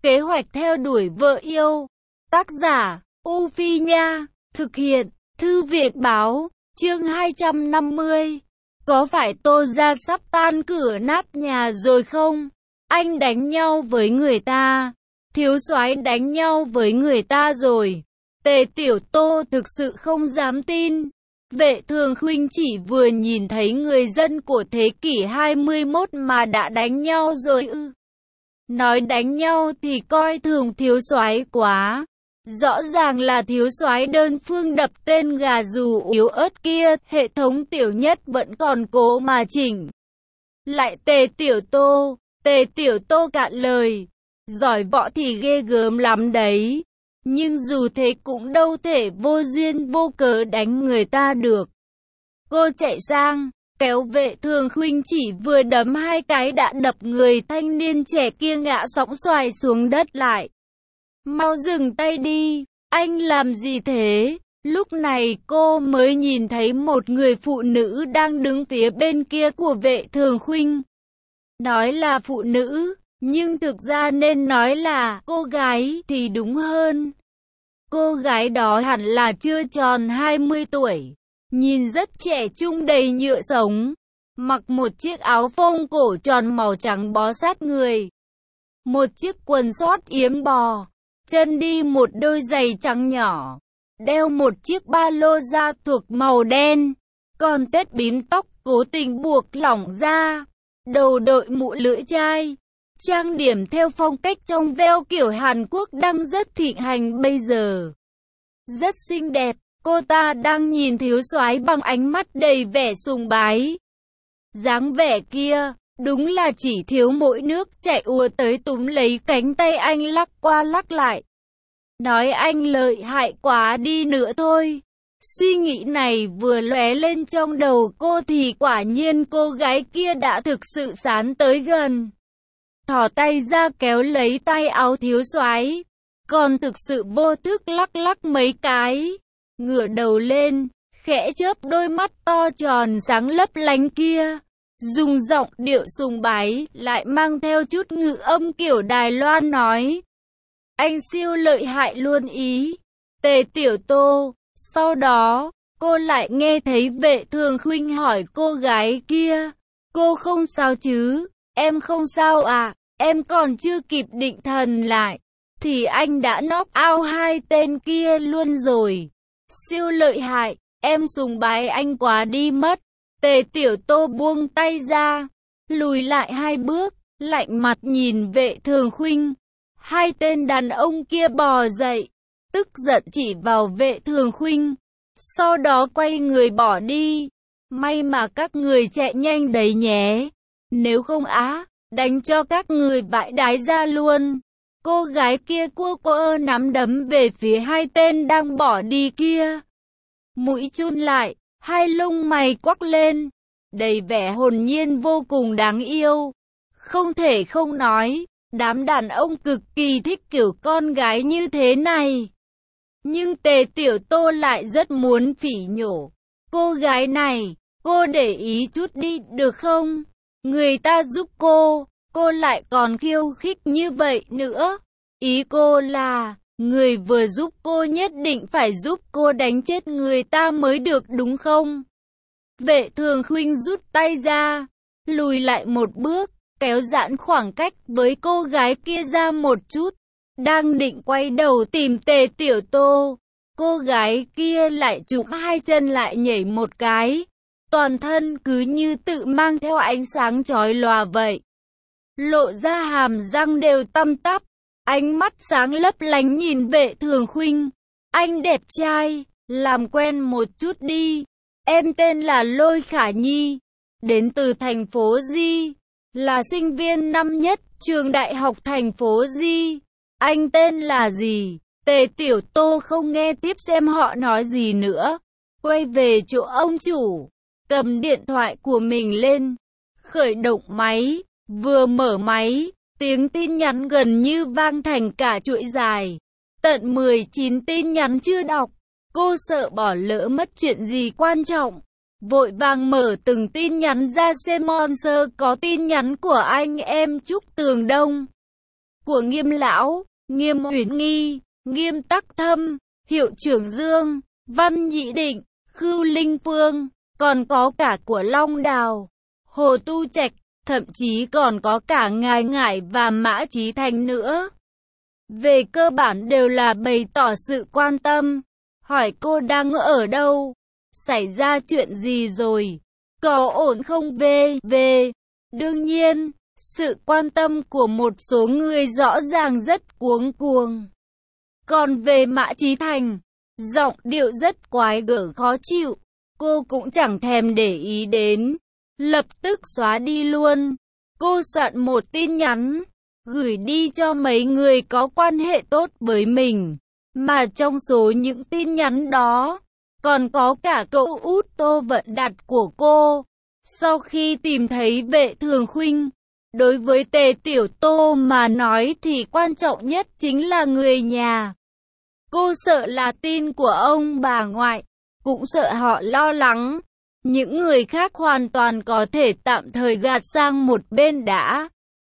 Kế hoạch theo đuổi vợ yêu. Tác giả, U Phi Nha. Thực hiện, Thư viện Báo. Chương 250. Có phải Tô gia sắp tan cửa nát nhà rồi không? Anh đánh nhau với người ta. Thiếu soái đánh nhau với người ta rồi. Tề Tiểu Tô thực sự không dám tin. Vệ Thường Khuynh chỉ vừa nhìn thấy người dân của thế kỷ 21 mà đã đánh nhau rồi ư? Nói đánh nhau thì coi thường thiếu soái quá. Rõ ràng là thiếu soái đơn phương đập tên gà dù yếu ớt kia, hệ thống Tiểu Nhất vẫn còn cố mà chỉnh. Lại Tề Tiểu Tô cạn lời. Giỏi võ thì ghê gớm lắm đấy. Nhưng dù thế cũng đâu thể vô duyên vô cớ đánh người ta được. Cô chạy sang, kéo Vệ Thường Khuynh chỉ vừa đấm hai cái đã đập người thanh niên trẻ kia ngã sõng xoài xuống đất lại. Mau dừng tay đi, anh làm gì thế? Lúc này cô mới nhìn thấy một người phụ nữ đang đứng phía bên kia của Vệ Thường Khuynh. Nói là phụ nữ, nhưng thực ra nên nói là cô gái thì đúng hơn. Cô gái đó hẳn là chưa tròn 20 tuổi, nhìn rất trẻ trung đầy nhựa sống, mặc một chiếc áo phông cổ tròn màu trắng bó sát người, một chiếc quần sót yếm bò, chân đi một đôi giày trắng nhỏ, đeo một chiếc ba lô da thuộc màu đen, còn tết bím tóc cố tình buộc lỏng ra, đầu đội mũ lưỡi chai. Trang điểm theo phong cách trong veo kiểu Hàn Quốc đang rất thịnh hành bây giờ. Rất xinh đẹp, cô ta đang nhìn thiếu soái bằng ánh mắt đầy vẻ sùng bái. Dáng vẻ kia, đúng là chỉ thiếu mỗi nước chạy ùa tới túm lấy cánh tay anh lắc qua lắc lại. Nói anh lợi hại quá đi nữa thôi. Suy nghĩ này vừa lóe lên trong đầu cô thì quả nhiên cô gái kia đã thực sự sán tới gần. Thò tay ra kéo lấy tay áo thiếu soái, còn thực sự vô thức lắc lắc mấy cái, ngửa đầu lên, khẽ chớp đôi mắt to tròn sáng lấp lánh kia, dùng giọng điệu sùng bái, lại mang theo chút ngữ âm kiểu Đài Loan nói: anh siêu lợi hại luôn ý, Tề Tiểu Tô. Sau đó, cô lại nghe thấy Vệ Thường Khuynh hỏi cô gái kia: cô không sao chứ? Em không sao à? Em còn chưa kịp định thần lại, thì anh đã knock out hai tên kia luôn rồi. Siêu lợi hại, em sùng bái anh quá đi mất. Tề Tiểu Tô buông tay ra, lùi lại hai bước, lạnh mặt nhìn Vệ Thường Khuynh. Hai tên đàn ông kia bò dậy, tức giận chỉ vào Vệ Thường Khuynh, sau đó quay người bỏ đi. May mà các người chạy nhanh đấy nhé, nếu không đánh cho các người vãi đái ra luôn. Cô gái kia cua nắm đấm về phía hai tên đang bỏ đi kia. Mũi chun lại, hai lông mày quắc lên, đầy vẻ hồn nhiên vô cùng đáng yêu. Không thể không nói, đám đàn ông cực kỳ thích kiểu con gái như thế này. Nhưng Tề Tiểu Tô lại rất muốn phỉ nhổ. Cô gái này, cô để ý chút đi được không? Người ta giúp cô lại còn khiêu khích như vậy nữa. Ý cô là, người vừa giúp cô nhất định phải giúp cô đánh chết người ta mới được đúng không? Vệ Thường Khuynh rút tay ra, lùi lại một bước, kéo giãn khoảng cách với cô gái kia ra một chút. Đang định quay đầu tìm Tề Tiểu Tô, cô gái kia lại chụm hai chân lại nhảy một cái. Toàn thân cứ như tự mang theo ánh sáng chói lòa vậy. Lộ ra hàm răng đều tăm tắp, ánh mắt sáng lấp lánh nhìn Vệ Thường Khuynh. Anh đẹp trai, làm quen một chút đi. Em tên là Lôi Khả Nhi, đến từ thành phố Di, là sinh viên năm nhất trường đại học thành phố Di. Anh tên là gì? Tề Tiểu Tô không nghe tiếp xem họ nói gì nữa, quay về chỗ ông chủ, cầm điện thoại của mình lên, khởi động máy. Vừa mở máy, tiếng tin nhắn gần như vang thành cả chuỗi dài. Tận 19 tin nhắn chưa đọc. Cô sợ bỏ lỡ mất chuyện gì quan trọng, vội vàng mở từng tin nhắn ra xem. Monster có tin nhắn của anh em Trúc Tường Đông. của Nghiêm Lão, Nghiêm Uyển Nghi, Nghiêm Tắc Thâm, Hiệu trưởng Dương, Văn Nhị Định, Khưu Linh Phương, còn có cả của Long Đào, Hồ Tu Trạch, thậm chí còn có cả Ngài Ngải và Mã Chí Thành nữa. Về cơ bản đều là bày tỏ sự quan tâm, hỏi cô đang ở đâu, xảy ra chuyện gì rồi, có ổn không về. Đương nhiên, sự quan tâm của một số người rõ ràng rất cuống cuồng. Còn về Mã Chí Thành, giọng điệu rất quái gở khó chịu, cô cũng chẳng thèm để ý đến, lập tức xóa đi luôn. Cô soạn một tin nhắn, gửi đi cho mấy người có quan hệ tốt với mình, mà trong số những tin nhắn đó, còn có cả cậu út Tô Vận Đạt của cô. Sau khi tìm thấy Vệ Thường Khuynh, đối với Tề Tiểu Tô mà nói thì quan trọng nhất chính là người nhà. Cô sợ là tin của ông bà ngoại, cũng sợ họ lo lắng. Những người khác hoàn toàn có thể tạm thời gạt sang một bên đã.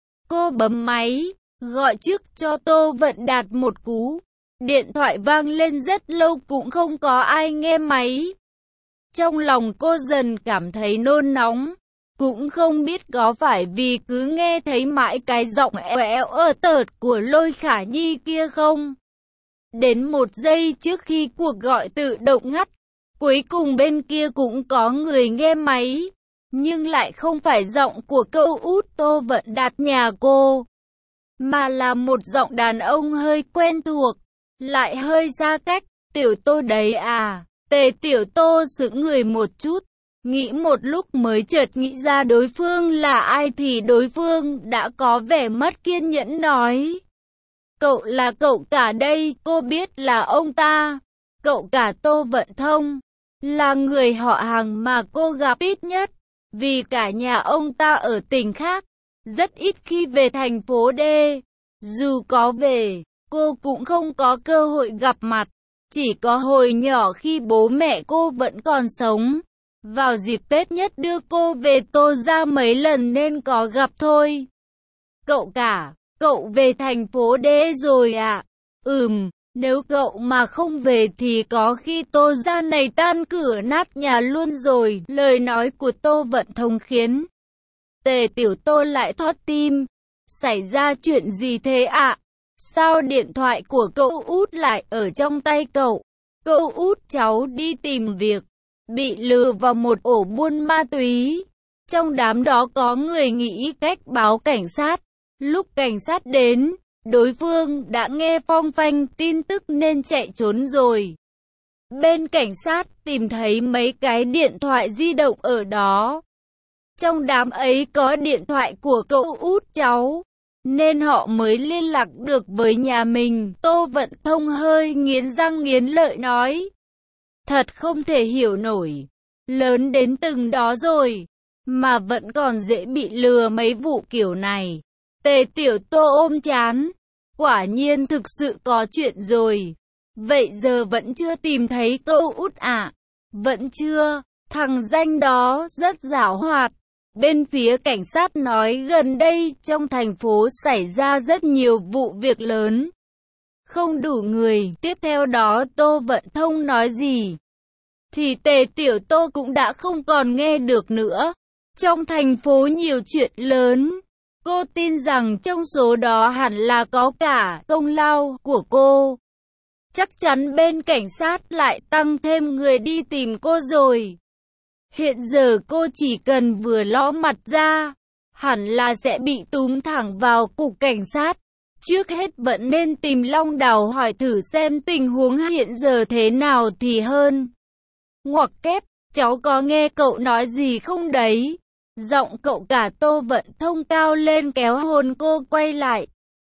Cô bấm máy, gọi trước cho Tô Vận Đạt một cú. Điện thoại vang lên rất lâu cũng không có ai nghe máy. Trong lòng cô dần cảm thấy nôn nóng. Cũng không biết có phải vì cứ nghe thấy mãi cái giọng ẻo tợt của Lôi Khả Nhi kia không? Đến 1 giây trước khi cuộc gọi tự động ngắt, cuối cùng bên kia cũng có người nghe máy, nhưng lại không phải giọng của cậu út Tô Vận Đạt nhà cô, mà là một giọng đàn ông hơi quen thuộc, lại hơi xa cách. Tiểu Tô đấy à? Tề Tiểu Tô sững người một chút, nghĩ một lúc mới chợt nghĩ ra đối phương là ai thì đối phương đã có vẻ mất kiên nhẫn nói. Cậu là cậu cả đây, cô biết là ông ta. Cậu cả Tô Vận Thông là người họ hàng mà cô gặp ít nhất, vì cả nhà ông ta ở tỉnh khác, rất ít khi về thành phố D. Dù có về, cô cũng không có cơ hội gặp mặt, chỉ có hồi nhỏ khi bố mẹ cô vẫn còn sống. Vào dịp Tết nhất đưa cô về Tô ra mấy lần nên có gặp thôi. Cậu cả, cậu về thành phố D rồi à? Nếu cậu mà không về thì có khi Tô ra này tan cửa nát nhà luôn rồi. Lời nói của Tô Vận Thông khiến Tề Tiểu Tô lại thót tim. Xảy ra chuyện gì thế ạ? Sao điện thoại của cậu út lại ở trong tay cậu? Cậu út cháu đi tìm việc, bị lừa vào một ổ buôn ma túy. Trong đám đó có người nghĩ cách báo cảnh sát. Lúc cảnh sát đến, đối phương đã nghe phong phanh tin tức nên chạy trốn rồi. Bên cảnh sát tìm thấy mấy cái điện thoại di động ở đó. Trong đám ấy có điện thoại của cậu út cháu, nên họ mới liên lạc được với nhà mình. Tô Vận Thông hơi nghiến răng nghiến lợi nói. Thật không thể hiểu nổi, lớn đến từng đó rồi, mà vẫn còn dễ bị lừa mấy vụ kiểu này. Tề Tiểu Tô ôm chán, quả nhiên thực sự có chuyện rồi. Vậy giờ vẫn chưa tìm thấy cậu út à? Vẫn chưa, thằng danh đó rất giảo hoạt. Bên phía cảnh sát nói gần đây trong thành phố xảy ra rất nhiều vụ việc lớn, không đủ người. Tiếp theo đó Tô Vận Thông nói gì thì Tề Tiểu Tô cũng đã không còn nghe được nữa. Trong thành phố nhiều chuyện lớn, cô tin rằng trong số đó hẳn là có cả công lao của cô. Chắc chắn bên cảnh sát lại tăng thêm người đi tìm cô rồi. Hiện giờ cô chỉ cần vừa ló mặt ra, hẳn là sẽ bị túm thẳng vào cục cảnh sát. Trước hết vẫn nên tìm Long Đào hỏi thử xem tình huống hiện giờ thế nào thì hơn. Ngoặc kép, cháu có nghe cậu nói gì không đấy? Giọng cậu cả Tô Vận Thông cao lên kéo hồn cô quay lại.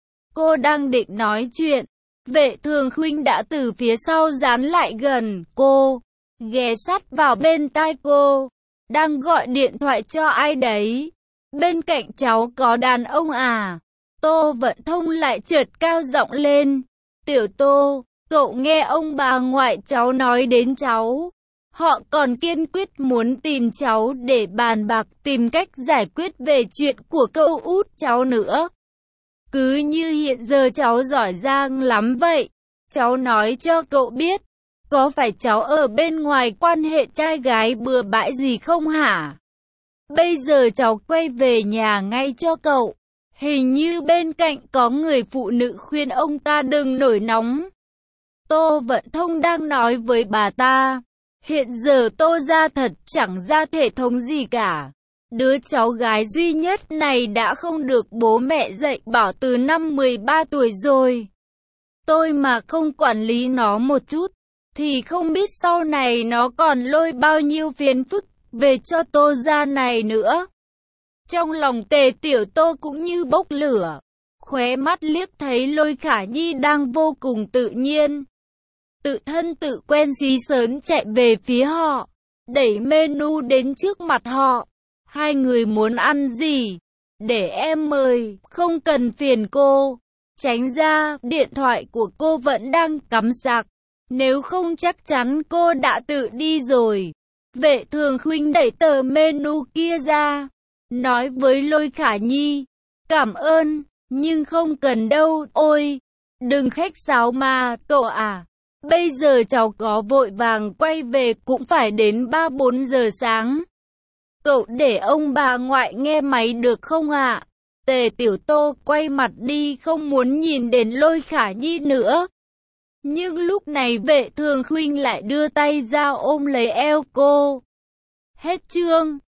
Cô đang định nói chuyện, Vệ Thường Khuynh đã từ phía sau dán lại gần cô, ghé sát vào bên tai cô. Đang gọi điện thoại cho ai đấy? Bên cạnh cháu có đàn ông à? Tô Vận Thông lại chợt cao giọng lên. Tiểu Tô, cậu nghe ông bà ngoại cháu nói đến cháu. Họ còn kiên quyết muốn tìm cháu để bàn bạc tìm cách giải quyết về chuyện của cậu út cháu nữa. Cứ như hiện giờ cháu giỏi giang lắm vậy. Cháu nói cho cậu biết, có phải cháu ở bên ngoài quan hệ trai gái bừa bãi gì không hả? Bây giờ cháu quay về nhà ngay cho cậu. Hình như bên cạnh có người phụ nữ khuyên ông ta đừng nổi nóng. Tô Vận Thông đang nói với bà ta. Hiện giờ Tô gia thật chẳng ra thể thống gì cả. Đứa cháu gái duy nhất này đã không được bố mẹ dạy bảo từ năm 13 tuổi rồi. Tôi mà không quản lý nó một chút, thì không biết sau này nó còn lôi bao nhiêu phiền phức về cho Tô gia này nữa. Trong lòng Tề Tiểu Tô cũng như bốc lửa, khóe mắt liếc thấy Lôi Khả Nhi đang vô cùng tự nhiên. Tự thân tự quen xí sớn chạy về phía họ, đẩy menu đến trước mặt họ. Hai người muốn ăn gì? Để em mời, không cần phiền cô. Tránh ra, điện thoại của cô vẫn đang cắm sạc. Nếu không chắc chắn cô đã tự đi rồi. Vệ Thường Khuynh đẩy tờ menu kia ra, nói với Lôi Khả Nhi, cảm ơn, nhưng không cần đâu. Ôi, đừng khách sáo mà, cậu à. Bây giờ cháu có vội vàng quay về cũng phải đến 3-4 giờ sáng. Cậu để ông bà ngoại nghe máy được không ạ? Tề Tiểu Tô quay mặt đi không muốn nhìn đến Lôi Khả Nhi nữa. Nhưng lúc này Vệ Thường Khuynh lại đưa tay ra ôm lấy eo cô. Hết chương.